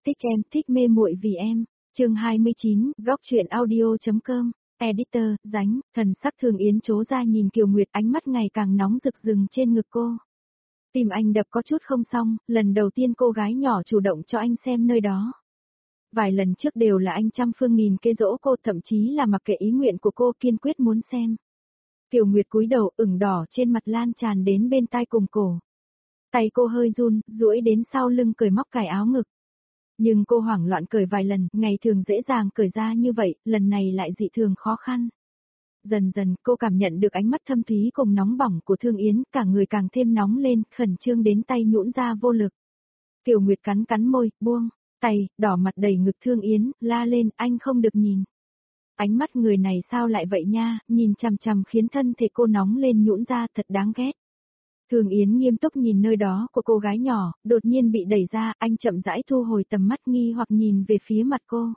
Thích em, thích mê muội vì em. Chương 29, góc truyện audio.com. Editor, Dánh, thần sắc Thường Yến trố ra nhìn Kiều Nguyệt, ánh mắt ngày càng nóng rực rừng trên ngực cô. Tim anh đập có chút không xong, lần đầu tiên cô gái nhỏ chủ động cho anh xem nơi đó. Vài lần trước đều là anh trăm phương nghìn kế dỗ cô, thậm chí là mặc kệ ý nguyện của cô, kiên quyết muốn xem. Kiều Nguyệt cúi đầu, ửng đỏ trên mặt lan tràn đến bên tai cùng cổ. Tay cô hơi run, duỗi đến sau lưng cởi móc cài áo ngực. Nhưng cô hoảng loạn cởi vài lần, ngày thường dễ dàng cởi ra như vậy, lần này lại dị thường khó khăn. Dần dần cô cảm nhận được ánh mắt thâm thúy cùng nóng bỏng của Thương Yến, cả người càng thêm nóng lên, khẩn trương đến tay nhũn ra vô lực. Kiều Nguyệt cắn cắn môi, buông tay, đỏ mặt đầy ngực Thương Yến, la lên, anh không được nhìn. Ánh mắt người này sao lại vậy nha, nhìn chằm chằm khiến thân thể cô nóng lên nhũn ra, thật đáng ghét. Thường Yến nghiêm túc nhìn nơi đó của cô gái nhỏ, đột nhiên bị đẩy ra, anh chậm rãi thu hồi tầm mắt nghi hoặc nhìn về phía mặt cô.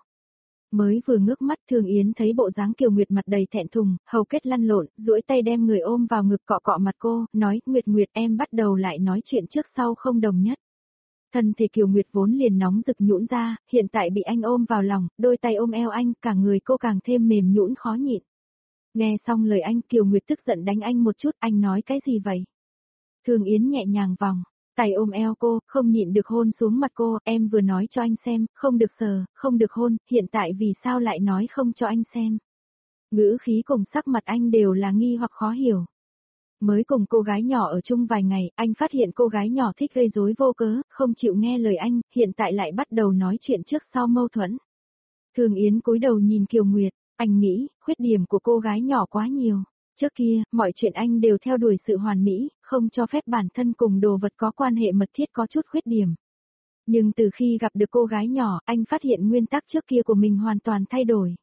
Mới vừa ngước mắt Thường Yến thấy bộ dáng Kiều Nguyệt mặt đầy thẹn thùng, hầu kết lăn lộn, duỗi tay đem người ôm vào ngực cọ cọ mặt cô, nói, Nguyệt Nguyệt em bắt đầu lại nói chuyện trước sau không đồng nhất. Thân thể Kiều Nguyệt vốn liền nóng rực nhũn ra, hiện tại bị anh ôm vào lòng, đôi tay ôm eo anh, cả người cô càng thêm mềm nhũn khó nhịn. Nghe xong lời anh, Kiều Nguyệt tức giận đánh anh một chút, anh nói cái gì vậy? Thường Yến nhẹ nhàng vòng tay ôm eo cô, không nhịn được hôn xuống mặt cô, em vừa nói cho anh xem, không được sờ, không được hôn, hiện tại vì sao lại nói không cho anh xem? Ngữ khí cùng sắc mặt anh đều là nghi hoặc khó hiểu. Mới cùng cô gái nhỏ ở chung vài ngày, anh phát hiện cô gái nhỏ thích gây rối vô cớ, không chịu nghe lời anh, hiện tại lại bắt đầu nói chuyện trước sau mâu thuẫn. Thường Yến cúi đầu nhìn Kiều Nguyệt, anh nghĩ, khuyết điểm của cô gái nhỏ quá nhiều. Trước kia, mọi chuyện anh đều theo đuổi sự hoàn mỹ, không cho phép bản thân cùng đồ vật có quan hệ mật thiết có chút khuyết điểm. Nhưng từ khi gặp được cô gái nhỏ, anh phát hiện nguyên tắc trước kia của mình hoàn toàn thay đổi.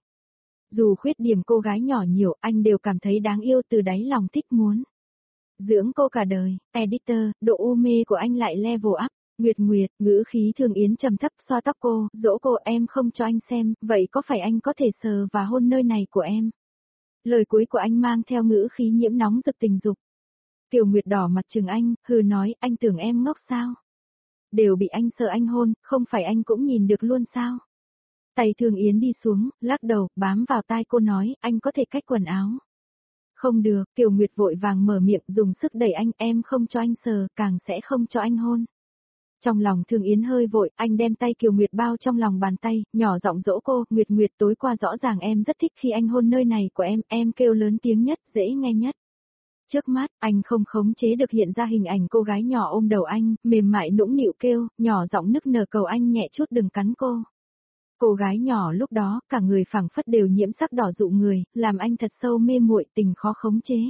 Dù khuyết điểm cô gái nhỏ nhiều, anh đều cảm thấy đáng yêu, từ đáy lòng thích muốn dưỡng cô cả đời. Editor, độ u mê của anh lại level up. Nguyệt Nguyệt, ngữ khí Thường Yến trầm thấp, xoa tóc cô, dỗ cô, em không cho anh xem, vậy có phải anh có thể sờ và hôn nơi này của em? Lời cuối của anh mang theo ngữ khí nhiễm nóng rực tình dục. Kiều Nguyệt đỏ mặt trừng anh, hừ nói, anh tưởng em ngốc sao? Đều bị anh sợ anh hôn, không phải anh cũng nhìn được luôn sao? Tay Thường Yến đi xuống, lắc đầu, bám vào tai cô nói, anh có thể cách quần áo. Không được, Kiều Nguyệt vội vàng mở miệng, dùng sức đẩy anh, em không cho anh sờ, càng sẽ không cho anh hôn. Trong lòng Thường Yến hơi vội, anh đem tay Kiều Nguyệt bao trong lòng bàn tay, nhỏ giọng dỗ cô, Nguyệt Nguyệt, tối qua rõ ràng em rất thích khi anh hôn nơi này của em kêu lớn tiếng nhất, dễ nghe nhất. Trước mắt, anh không khống chế được hiện ra hình ảnh cô gái nhỏ ôm đầu anh, mềm mại nũng nịu kêu, nhỏ giọng nức nở cầu anh nhẹ chút đừng cắn cô. Cô gái nhỏ lúc đó, cả người phảng phất đều nhiễm sắc đỏ dụ người, làm anh thật sâu mê muội, tình khó khống chế.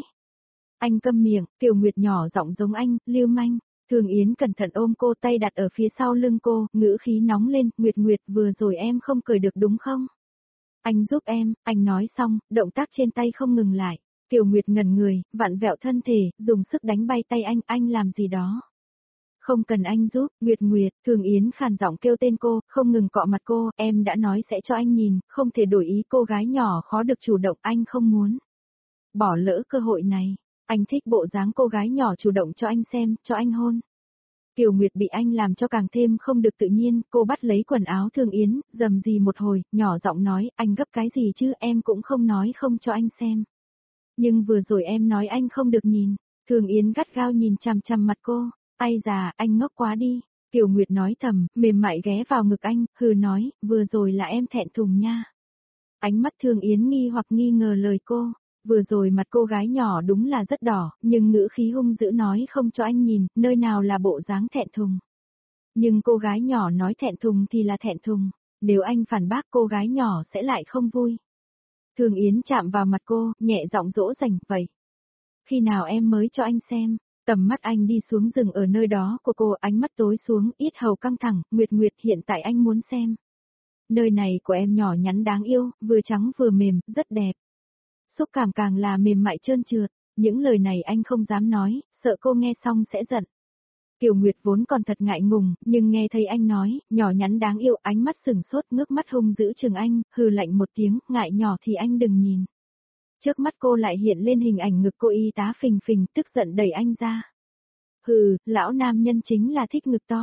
Anh câm miệng, Kiều Nguyệt nhỏ giọng giống anh, lưu manh. Thường Yến cẩn thận ôm cô, tay đặt ở phía sau lưng cô, ngữ khí nóng lên, Nguyệt Nguyệt, vừa rồi em không cười được đúng không? Anh giúp em, anh nói xong, động tác trên tay không ngừng lại. Kiều Nguyệt ngẩn người, vặn vẹo thân thể, dùng sức đánh bay tay anh làm gì đó. Không cần anh giúp, Nguyệt Nguyệt, Thường Yến khàn giọng kêu tên cô, không ngừng cọ mặt cô, em đã nói sẽ cho anh nhìn, không thể đổi ý, cô gái nhỏ khó được chủ động, anh không muốn bỏ lỡ cơ hội này. Anh thích bộ dáng cô gái nhỏ chủ động cho anh xem, cho anh hôn. Kiều Nguyệt bị anh làm cho càng thêm không được tự nhiên, cô bắt lấy quần áo Thường Yến, rầm rì một hồi, nhỏ giọng nói, anh gấp cái gì chứ, em cũng không nói không cho anh xem. Nhưng vừa rồi em nói anh không được nhìn. Thường Yến gắt gao nhìn chằm chằm mặt cô, ai già, anh ngốc quá đi. Kiều Nguyệt nói thầm, mềm mại ghé vào ngực anh, hừ nói, vừa rồi là em thẹn thùng nha. Ánh mắt Thường Yến nghi hoặc nghi ngờ lời cô. Vừa rồi mặt cô gái nhỏ đúng là rất đỏ, nhưng ngữ khí hung dữ nói không cho anh nhìn, nơi nào là bộ dáng thẹn thùng. Nhưng cô gái nhỏ nói thẹn thùng thì là thẹn thùng, nếu anh phản bác cô gái nhỏ sẽ lại không vui. Thường Yến chạm vào mặt cô, nhẹ giọng dỗ dành, vậy. Khi nào em mới cho anh xem? Tầm mắt anh đi xuống rừng ở nơi đó của cô, ánh mắt tối xuống, yết hầu căng thẳng, Nguyệt Nguyệt, hiện tại anh muốn xem. Nơi này của em nhỏ nhắn đáng yêu, vừa trắng vừa mềm, rất đẹp. Xúc cảm càng là mềm mại trơn trượt, những lời này anh không dám nói, sợ cô nghe xong sẽ giận. Kiều Nguyệt vốn còn thật ngại ngùng, nhưng nghe thấy anh nói, nhỏ nhắn đáng yêu, ánh mắt sừng sốt, ngước mắt hung dữ chừng anh, hừ lạnh một tiếng, ngại nhỏ thì anh đừng nhìn. Trước mắt cô lại hiện lên hình ảnh ngực cô y tá phình phình, tức giận đẩy anh ra. Hừ, lão nam nhân chính là thích ngực to.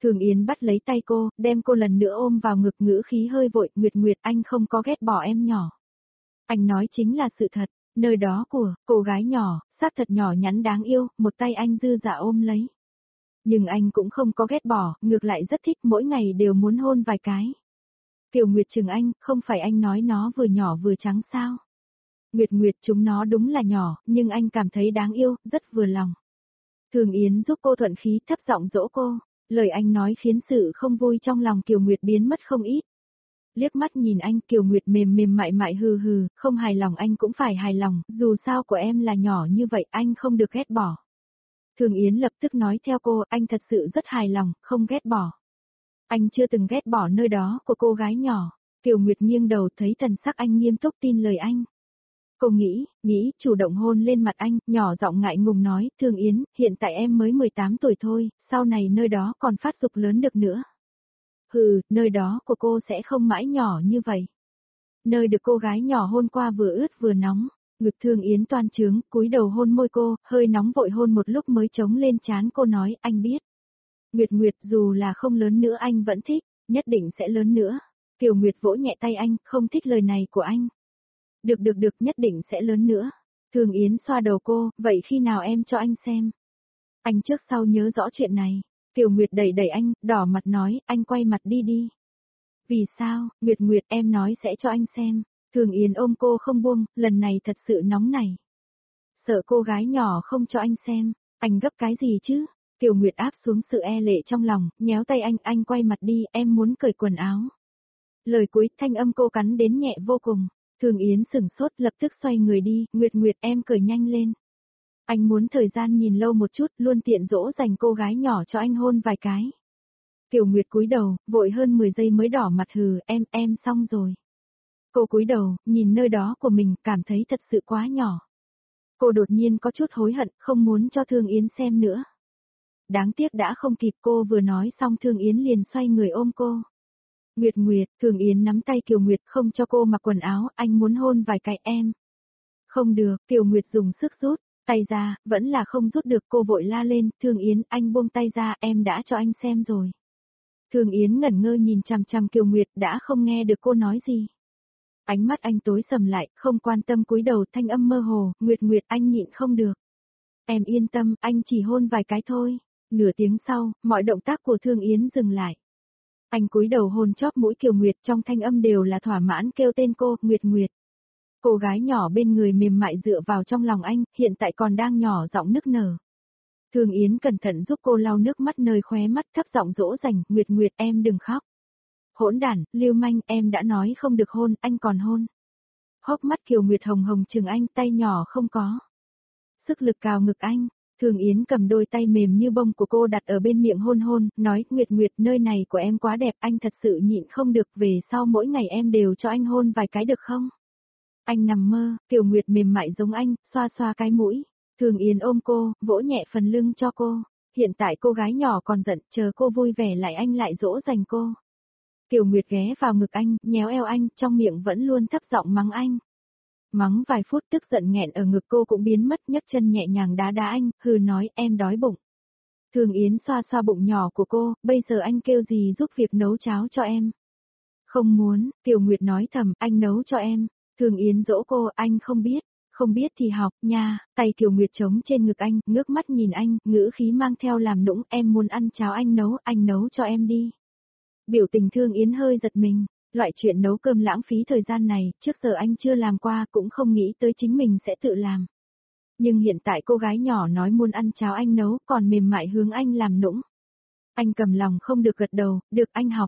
Thường Yến bắt lấy tay cô, đem cô lần nữa ôm vào ngực, ngữ khí hơi vội, Nguyệt Nguyệt, anh không có ghét bỏ em nhỏ. Anh nói chính là sự thật, nơi đó của cô gái nhỏ, xác thật nhỏ nhắn đáng yêu, một tay anh dư dả ôm lấy. Nhưng anh cũng không có ghét bỏ, ngược lại rất thích, mỗi ngày đều muốn hôn vài cái. Kiều Nguyệt chừng anh, không phải anh nói nó vừa nhỏ vừa trắng sao? Nguyệt Nguyệt, chúng nó đúng là nhỏ, nhưng anh cảm thấy đáng yêu, rất vừa lòng. Thường Yến giúp cô thuận khí, thấp giọng dỗ cô. Lời anh nói khiến sự không vui trong lòng Kiều Nguyệt biến mất không ít. Liếc mắt nhìn anh, Kiều Nguyệt mềm mềm mại mại hừ hừ, không hài lòng anh cũng phải hài lòng, dù sao của em là nhỏ như vậy, anh không được ghét bỏ. Thường Yến lập tức nói theo cô, anh thật sự rất hài lòng, không ghét bỏ. Anh chưa từng ghét bỏ nơi đó của cô gái nhỏ. Kiều Nguyệt nghiêng đầu, thấy thần sắc anh nghiêm túc, tin lời anh. Cô nghĩ, chủ động hôn lên mặt anh, nhỏ giọng ngại ngùng nói, Thường Yến, hiện tại em mới 18 tuổi thôi, sau này nơi đó còn phát dục lớn được nữa. Hừ, nơi đó của cô sẽ không mãi nhỏ như vậy. Nơi được cô gái nhỏ hôn qua vừa ướt vừa nóng, ngực Thường Yến toan trướng, cúi đầu hôn môi cô, hơi nóng vội hôn một lúc mới chống lên trán cô nói, anh biết. Nguyệt Nguyệt, dù là không lớn nữa anh vẫn thích, nhất định sẽ lớn nữa. Kiều Nguyệt vỗ nhẹ tay anh, không thích lời này của anh. Được, nhất định sẽ lớn nữa. Thường Yến xoa đầu cô, vậy khi nào em cho anh xem? Anh trước sau nhớ rõ chuyện này. Kiều Nguyệt đẩy đẩy anh, đỏ mặt nói, anh quay mặt đi đi. Vì sao, Nguyệt em nói sẽ cho anh xem. Thường Yến ôm cô không buông, lần này thật sự nóng này. Sợ cô gái nhỏ không cho anh xem, anh gấp cái gì chứ? Kiều Nguyệt áp xuống sự e lệ trong lòng, nhéo tay anh quay mặt đi, em muốn cởi quần áo. Lời cuối, thanh âm cô cắn đến nhẹ vô cùng. Thường Yến sửng sốt, lập tức xoay người đi, Nguyệt em cởi nhanh lên. Anh muốn thời gian nhìn lâu một chút, luôn tiện dỗ dành cô gái nhỏ cho anh hôn vài cái. Kiều Nguyệt cúi đầu, vội hơn 10 giây mới đỏ mặt, hừ, em xong rồi. Cô cúi đầu, nhìn nơi đó của mình, cảm thấy thật sự quá nhỏ. Cô đột nhiên có chút hối hận, không muốn cho Thường Yến xem nữa. Đáng tiếc đã không kịp, cô vừa nói xong Thường Yến liền xoay người ôm cô. Nguyệt, Thường Yến nắm tay Kiều Nguyệt, không cho cô mặc quần áo, anh muốn hôn vài cái em. Không được, Kiều Nguyệt dùng sức rút tay ra, vẫn là không rút được, cô vội la lên, Thường Yến, anh buông tay ra, em đã cho anh xem rồi. Thường Yến ngẩn ngơ nhìn chằm chằm Kiều Nguyệt, đã không nghe được cô nói gì. Ánh mắt anh tối sầm lại, không quan tâm, cúi đầu, thanh âm mơ hồ, Nguyệt anh nhịn không được. Em yên tâm, anh chỉ hôn vài cái thôi. Nửa tiếng sau, mọi động tác của Thường Yến dừng lại. Anh cúi đầu hôn chóp mũi Kiều Nguyệt, trong thanh âm đều là thỏa mãn, kêu tên cô, Nguyệt. Cô gái nhỏ bên người mềm mại dựa vào trong lòng anh, hiện tại còn đang nhỏ giọng nức nở. Thường Yến cẩn thận giúp cô lau nước mắt nơi khóe mắt, thấp giọng dỗ dành, Nguyệt em đừng khóc. Hỗn đản, lưu manh, em đã nói không được hôn, anh còn hôn. Hốc mắt Kiều Nguyệt hồng hồng chừng anh, tay nhỏ không có. Sức lực cào ngực anh, Thường Yến cầm đôi tay mềm như bông của cô đặt ở bên miệng hôn, nói, Nguyệt nơi này của em quá đẹp, anh thật sự nhịn không được, về sau mỗi ngày em đều cho anh hôn vài cái được không? Anh nằm mơ, Kiều Nguyệt mềm mại giống anh, xoa xoa cái mũi. Thường Yến ôm cô, vỗ nhẹ phần lưng cho cô. Hiện tại cô gái nhỏ còn giận, chờ cô vui vẻ lại anh lại dỗ dành cô. Kiều Nguyệt ghé vào ngực anh, nhéo eo anh, trong miệng vẫn luôn thấp giọng mắng anh. Mắng vài phút, tức giận nghẹn ở ngực cô cũng biến mất, nhấc chân nhẹ nhàng đá anh, hừ nói, em đói bụng. Thường Yến xoa xoa bụng nhỏ của cô, bây giờ anh kêu gì giúp việc nấu cháo cho em. Không muốn, Kiều Nguyệt nói thầm, anh nấu cho em. Thường Yến dỗ cô, anh không biết thì học, nha, tay Kiều Nguyệt trống trên ngực anh, ngước mắt nhìn anh, ngữ khí mang theo làm nũng, em muốn ăn cháo anh nấu cho em đi. Biểu tình Thường Yến hơi giật mình, loại chuyện nấu cơm lãng phí thời gian này, trước giờ anh chưa làm qua, cũng không nghĩ tới chính mình sẽ tự làm. Nhưng hiện tại cô gái nhỏ nói muốn ăn cháo anh nấu, còn mềm mại hướng anh làm nũng. Anh cầm lòng không được gật đầu, được anh học.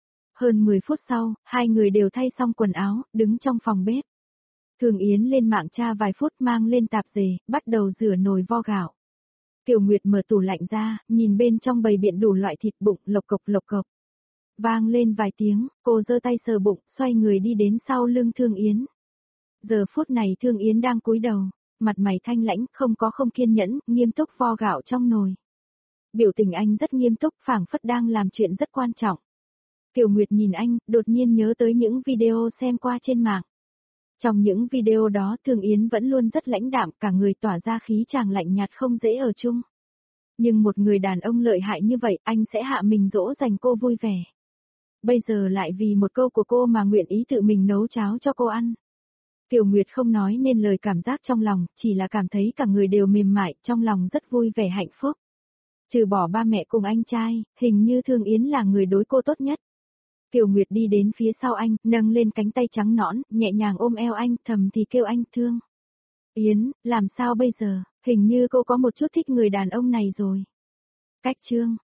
Hơn 10 phút sau, hai người đều thay xong quần áo, đứng trong phòng bếp. Thường Yến lên mạng tra vài phút mang lên tạp dề, bắt đầu rửa nồi vo gạo. Kiều Nguyệt mở tủ lạnh ra, nhìn bên trong bày biện đủ loại thịt bụng, lộc cộc. Vang lên vài tiếng, cô giơ tay sờ bụng, xoay người đi đến sau lưng Thường Yến. Giờ phút này Thường Yến đang cúi đầu, mặt mày thanh lãnh, không kiên nhẫn, nghiêm túc vo gạo trong nồi. Biểu tình anh rất nghiêm túc, phảng phất đang làm chuyện rất quan trọng. Kiều Nguyệt nhìn anh, đột nhiên nhớ tới những video xem qua trên mạng. Trong những video đó Thường Yến vẫn luôn rất lãnh đạm, cả người tỏa ra khí chàng lạnh nhạt không dễ ở chung. Nhưng một người đàn ông lợi hại như vậy, anh sẽ hạ mình dỗ dành cô vui vẻ. Bây giờ lại vì một câu của cô mà nguyện ý tự mình nấu cháo cho cô ăn. Kiều Nguyệt không nói nên lời cảm giác trong lòng, chỉ là cảm thấy cả người đều mềm mại, trong lòng rất vui vẻ hạnh phúc. Trừ bỏ ba mẹ cùng anh trai, hình như Thương Yến là người đối cô tốt nhất. Kiều Nguyệt đi đến phía sau anh, nâng lên cánh tay trắng nõn, nhẹ nhàng ôm eo anh, thầm thì kêu anh Thương Yến, làm sao bây giờ, hình như cô có một chút thích người đàn ông này rồi. Cách chương